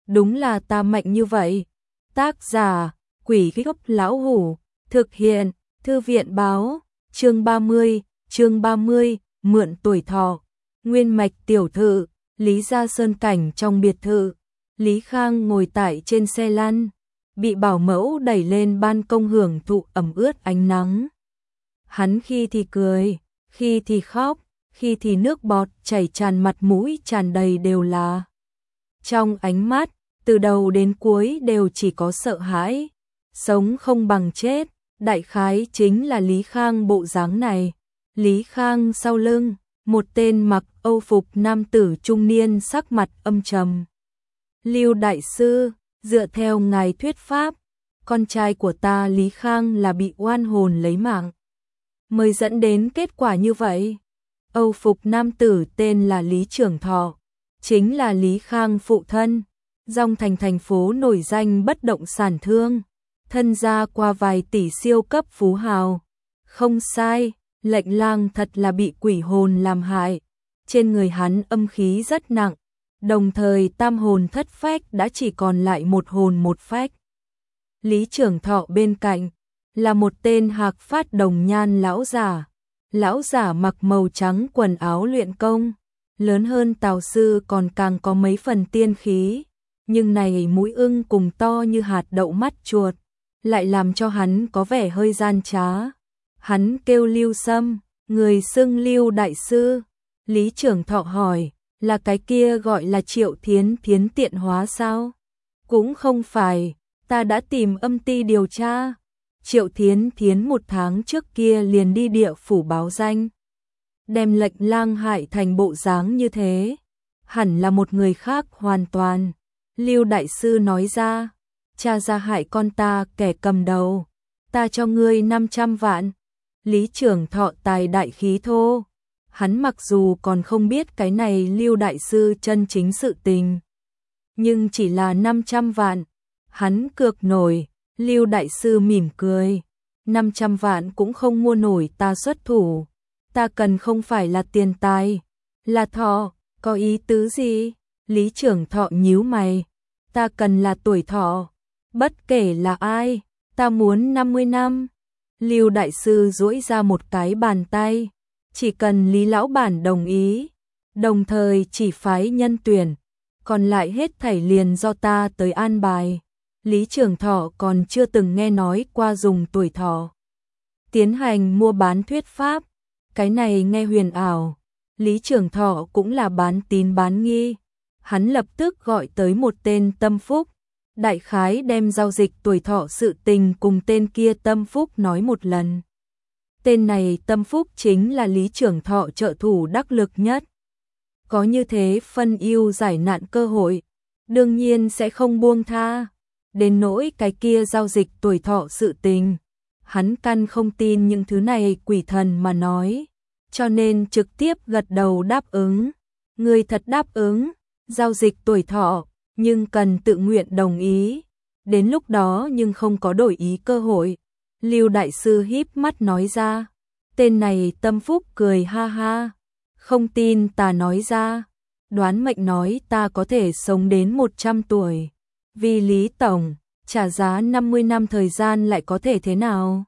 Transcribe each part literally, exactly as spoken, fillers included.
đúng là ta mạnh như vậy. Tác giả, Quỷ Gốc Lão Hủ, thực hiện, Thư viện báo, chương ba mươi, chương ba mươi, mượn tuổi thọ. Nguyên mạch tiểu thư, Lý Gia Sơn cảnh trong biệt thự. Lý Khang ngồi tại trên xe lăn, bị bảo mẫu đẩy lên ban công hưởng thụ ẩm ướt ánh nắng. Hắn khi thì cười, khi thì khóc, khi thì nước bọt chảy tràn mặt mũi tràn đầy đều là. Trong ánh mắt, từ đầu đến cuối đều chỉ có sợ hãi, sống không bằng chết, đại khái chính là Lý Khang bộ dáng này. Lý Khang sau lưng, một tên mặc Âu phục nam tử trung niên sắc mặt âm trầm. Lưu đại sư, dựa theo ngài thuyết pháp, con trai của ta Lý Khang là bị oan hồn lấy mạng, mới dẫn đến kết quả như vậy. Âu phục nam tử tên là Lý Trưởng Thọ, chính là Lý Khang phụ thân, Dòng Thành thành phố nổi danh bất động sản thương, thân gia qua vài tỷ siêu cấp phú hào. Không sai, Lệnh Lang thật là bị quỷ hồn làm hại, trên người hắn âm khí rất nặng, đồng thời tam hồn thất phách đã chỉ còn lại một hồn một phách. Lý Trưởng Thọ bên cạnh là một tên hạc phát đồng nhan lão giả. Lão giả mặc màu trắng quần áo luyện công, lớn hơn Tào sư còn càng có mấy phần tiên khí, nhưng này mũi ưng cùng to như hạt đậu mắt chuột, lại làm cho hắn có vẻ hơi gian trá. Hắn kêu Lưu Sâm, người xưng Lưu đại sư. Lý Trưởng Thọ hỏi, là cái kia gọi là Triệu Thiến Thiến tiện hóa sao? Cũng không phải, ta đã tìm âm ty điều tra. Triệu Thiến Thiến một tháng trước kia liền đi địa phủ báo danh, đem Lệnh Lang hại thành bộ dáng như thế, hẳn là một người khác hoàn toàn. Lưu đại sư nói ra, cha ra hại con ta kẻ cầm đầu, ta cho ngươi năm trăm vạn. Lý Trưởng Thọ tài đại khí thô, hắn mặc dù còn không biết cái này Lưu đại sư chân chính sự tình, nhưng chỉ là năm trăm vạn, hắn cược nổi. Lưu đại sư mỉm cười, năm trăm vạn cũng không mua nổi ta xuất thủ, ta cần không phải là tiền tài, là thọ, có ý tứ gì? Lý Trưởng Thọ nhíu mày, ta cần là tuổi thọ, bất kể là ai, ta muốn năm mươi năm. Lưu đại sư duỗi ra một cái bàn tay, chỉ cần Lý lão bản đồng ý, đồng thời chỉ phái nhân tuyển, còn lại hết thảy liền do ta tới an bài. Lý Trưởng Thọ còn chưa từng nghe nói qua dùng tuổi thọ tiến hành mua bán thuyết pháp, cái này nghe huyền ảo. Lý Trưởng Thọ cũng là bán tín bán nghi, hắn lập tức gọi tới một tên Tâm Phúc, đại khái đem giao dịch tuổi thọ sự tình cùng tên kia Tâm Phúc nói một lần. Tên này Tâm Phúc chính là Lý Trưởng Thọ trợ thủ đắc lực nhất, có như thế phân ưu giải nạn cơ hội, đương nhiên sẽ không buông tha. Đến nỗi cái kia giao dịch tuổi thọ sự tình, hắn căn không tin những thứ này quỷ thần mà nói, cho nên trực tiếp gật đầu đáp ứng. Người thật đáp ứng, giao dịch tuổi thọ, nhưng cần tự nguyện đồng ý, đến lúc đó nhưng không có đổi ý cơ hội. Lưu đại sư híp mắt nói ra, tên này Tâm Phúc cười ha ha, không tin ta nói ra, đoán mệnh nói ta có thể sống đến một trăm tuổi. Vì Lý tổng, trả giá năm mươi năm thời gian lại có thể thế nào?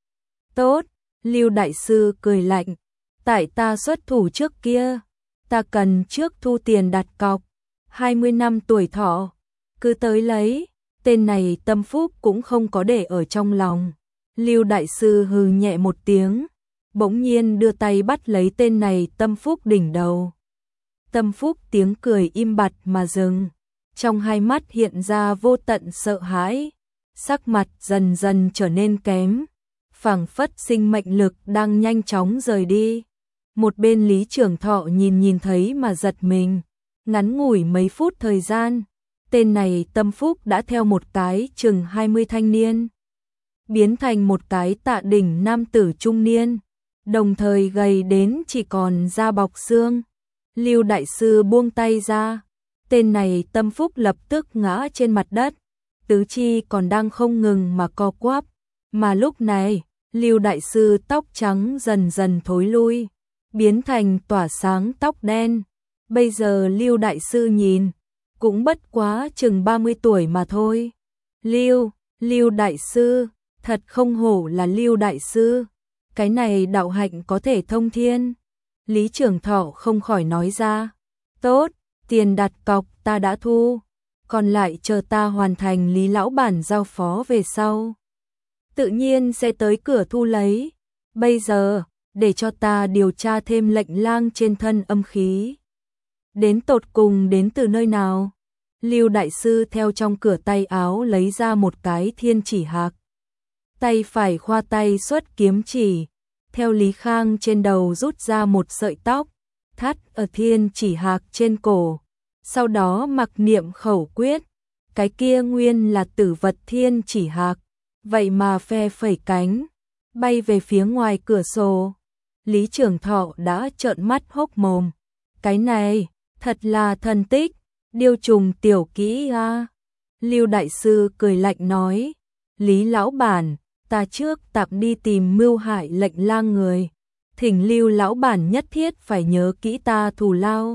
Tốt, Lưu đại sư cười lạnh, tại ta xuất thủ trước kia, ta cần trước thu tiền đặt cọc, hai mươi năm tuổi thọ, cứ tới lấy. Tên này Tâm Phúc cũng không có để ở trong lòng. Lưu đại sư hừ nhẹ một tiếng, bỗng nhiên đưa tay bắt lấy tên này Tâm Phúc đỉnh đầu. Tâm Phúc tiếng cười im bặt mà dừng, trong hai mắt hiện ra vô tận sợ hãi, sắc mặt dần dần trở nên kém, phảng phất sinh mệnh lực đang nhanh chóng rời đi. Một bên Lý Trưởng Thọ nhìn nhìn thấy mà giật mình, ngắn ngủi mấy phút thời gian, tên này Tâm Phúc đã theo một cái chừng hai mươi thanh niên, biến thành một cái tạ đỉnh nam tử trung niên, đồng thời gầy đến chỉ còn da bọc xương. Lưu đại sư buông tay ra, tên này Tâm Phúc lập tức ngã trên mặt đất, tứ chi còn đang không ngừng mà co quắp, mà lúc này, Lưu đại sư tóc trắng dần dần thối lui, biến thành tỏa sáng tóc đen. Bây giờ Lưu đại sư nhìn, cũng bất quá chừng ba mươi tuổi mà thôi. Lưu, Lưu đại sư, thật không hổ là Lưu đại sư, cái này đạo hạnh có thể thông thiên. Lý Trường Thọ không khỏi nói ra, tốt, tiền đặt cọc ta đã thu, còn lại chờ ta hoàn thành Lý lão bản giao phó về sau. Tự nhiên sẽ tới cửa thu lấy, bây giờ, để cho ta điều tra thêm lệnh lang trên thân âm khí. Đến tột cùng đến từ nơi nào? Lưu đại sư theo trong cửa tay áo lấy ra một cái thiên chỉ hạc. Tay phải khoa tay xuất kiếm chỉ, theo Lý Khang trên đầu rút ra một sợi tóc, thắt ở thiên chỉ hạc trên cổ, sau đó mặc niệm khẩu quyết, cái kia nguyên là tử vật thiên chỉ hạc, vậy mà phe phẩy cánh, bay về phía ngoài cửa sổ. Lý Trường Thọ đã trợn mắt hốc mồm, cái này, thật là thần tích, điêu trùng tiểu kỹ a. À. Lưu đại sư cười lạnh nói, Lý lão bản, ta trước tạm đi tìm mưu hại lệnh lang người, thỉnh Lưu lão bản nhất thiết phải nhớ kỹ ta thù lao.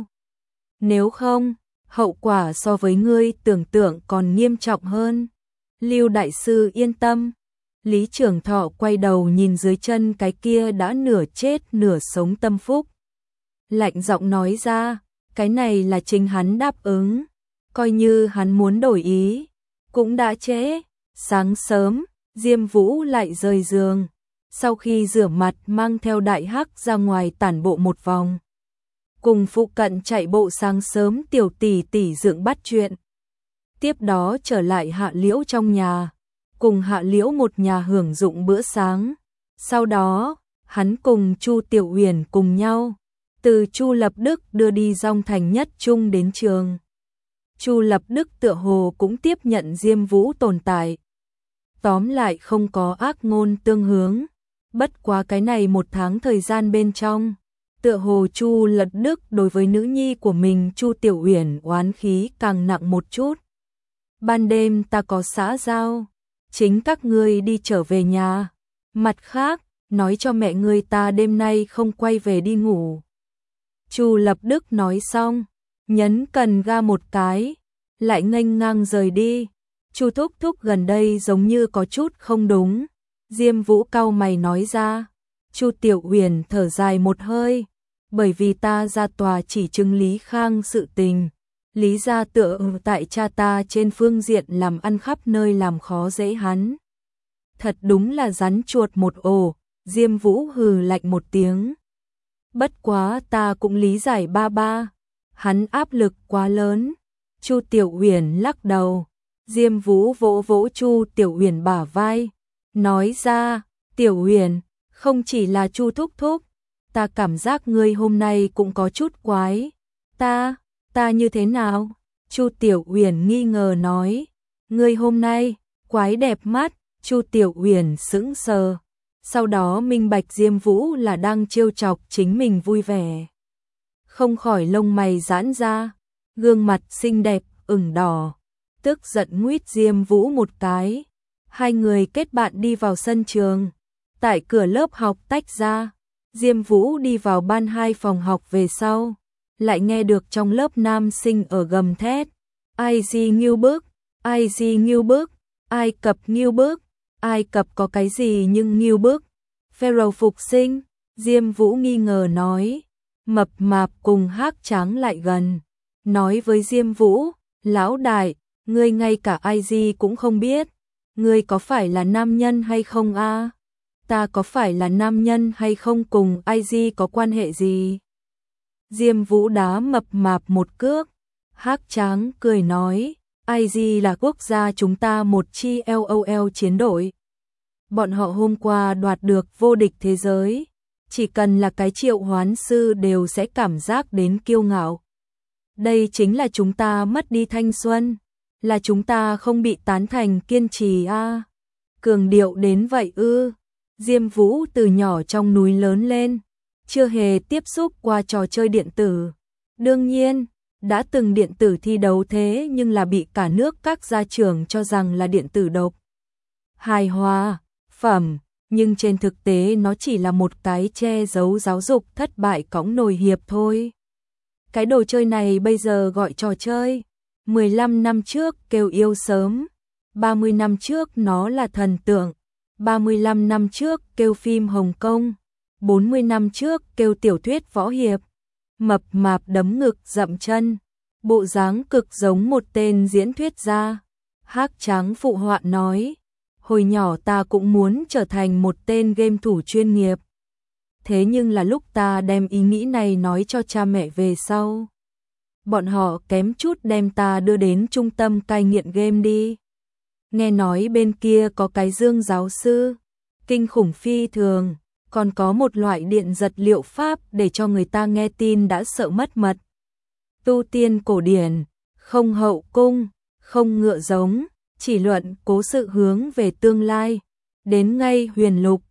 Nếu không, hậu quả so với ngươi tưởng tượng còn nghiêm trọng hơn. Lưu đại sư yên tâm. Lý Trường Thọ quay đầu nhìn dưới chân cái kia đã nửa chết nửa sống tâm phúc. Lạnh giọng nói ra, cái này là chính hắn đáp ứng, coi như hắn muốn đổi ý, cũng đã trễ. Sáng sớm, Diêm Vũ lại rời giường, sau khi rửa mặt mang theo Đại Hắc ra ngoài tản bộ một vòng. Cùng phụ cận chạy bộ sáng sớm tiểu tỷ tỷ dựng bắt chuyện. Tiếp đó trở lại Hạ Liễu trong nhà, cùng Hạ Liễu một nhà hưởng dụng bữa sáng. Sau đó, hắn cùng Chu Tiểu Uyển cùng nhau, từ Chu Lập Đức đưa đi Dong Thành Nhất Trung đến trường. Chu Lập Đức tựa hồ cũng tiếp nhận Diêm Vũ tồn tại. Tóm lại không có ác ngôn tương hướng, bất quá cái này một tháng thời gian bên trong, tựa hồ Chu Lập Đức đối với nữ nhi của mình Chu Tiểu Uyển oán khí càng nặng một chút. Ban đêm ta có xã giao, chính các ngươi đi trở về nhà. Mặt khác, nói cho mẹ ngươi ta đêm nay không quay về đi ngủ. Chu Lập Đức nói xong, nhấn cần ga một cái, lại nghênh ngang rời đi. Chu thúc thúc gần đây giống như có chút không đúng. Diêm Vũ cau mày nói ra. Chu Tiểu Uyển thở dài một hơi, bởi vì ta ra tòa chỉ trưng Lý Khang sự tình. Lý gia tựa tại cha ta trên phương diện làm ăn khắp nơi làm khó dễ hắn. Thật đúng là rắn chuột một ổ. Diêm Vũ hừ lạnh một tiếng. Bất quá ta cũng lý giải ba ba, hắn áp lực quá lớn. Chu Tiểu Uyển lắc đầu. Diêm Vũ vỗ vỗ Chu Tiểu Uyển bả vai, nói ra, Tiểu Uyển, không chỉ là Chu thúc thúc, ta cảm giác ngươi hôm nay cũng có chút quái. Ta, ta như thế nào? Chu Tiểu Uyển nghi ngờ nói, ngươi hôm nay, quái đẹp mắt. Chu Tiểu Uyển sững sờ, sau đó minh bạch Diêm Vũ là đang trêu chọc chính mình vui vẻ. Không khỏi lông mày giãn ra, gương mặt xinh đẹp, ửng đỏ, tức giận nguýt Diêm Vũ một cái. Hai người kết bạn đi vào sân trường, tại cửa lớp học tách ra. Diêm Vũ đi vào ban hai phòng học về sau, lại nghe được trong lớp nam sinh ở gầm thét. Ai gì nghiêu bức, ai gì nghiêu bức, Ai Cập nghiêu bức, Ai Cập có cái gì nhưng nghiêu bức. Pharaoh phục sinh, Diêm Vũ nghi ngờ nói. Mập mạp cùng Hắc Tráng lại gần, nói với Diêm Vũ, lão đại, ngươi ngay cả ai gì cũng không biết, ngươi có phải là nam nhân hay không a? À? Ta có phải là nam nhân hay không cùng ai gì có quan hệ gì? Diêm Vũ đá mập mạp một cước. Hắc Tráng cười nói, i giê là quốc gia chúng ta một chi LOL chiến đội. Bọn họ hôm qua đoạt được vô địch thế giới, chỉ cần là cái triệu hoán sư đều sẽ cảm giác đến kiêu ngạo. Đây chính là chúng ta mất đi thanh xuân, là chúng ta không bị tán thành kiên trì a. À. Cường điệu đến vậy ư? Diêm Vũ từ nhỏ trong núi lớn lên, chưa hề tiếp xúc qua trò chơi điện tử. Đương nhiên, đã từng điện tử thi đấu thế nhưng là bị cả nước các gia trưởng cho rằng là điện tử độc hài hòa phẩm, nhưng trên thực tế nó chỉ là một cái che giấu giáo dục thất bại cõng nồi hiệp thôi. Cái đồ chơi này bây giờ gọi trò chơi, mười lăm năm trước kêu yêu sớm, ba mươi năm trước nó là thần tượng, ba mươi lăm năm trước kêu phim Hồng Kông, bốn mươi năm trước kêu tiểu thuyết võ hiệp, mập mạp đấm ngực dậm chân, bộ dáng cực giống một tên diễn thuyết gia. Hắc Tráng phụ họa nói, hồi nhỏ ta cũng muốn trở thành một tên game thủ chuyên nghiệp. Thế nhưng là lúc ta đem ý nghĩ này nói cho cha mẹ về sau, bọn họ kém chút đem ta đưa đến trung tâm cai nghiện game đi. Nghe nói bên kia có cái Dương giáo sư, kinh khủng phi thường, còn có một loại điện giật liệu pháp để cho người ta nghe tin đã sợ mất mật. Tu tiên cổ điển, không hậu cung, không ngựa giống, chỉ luận cố sự hướng về tương lai, đến ngay huyền lục,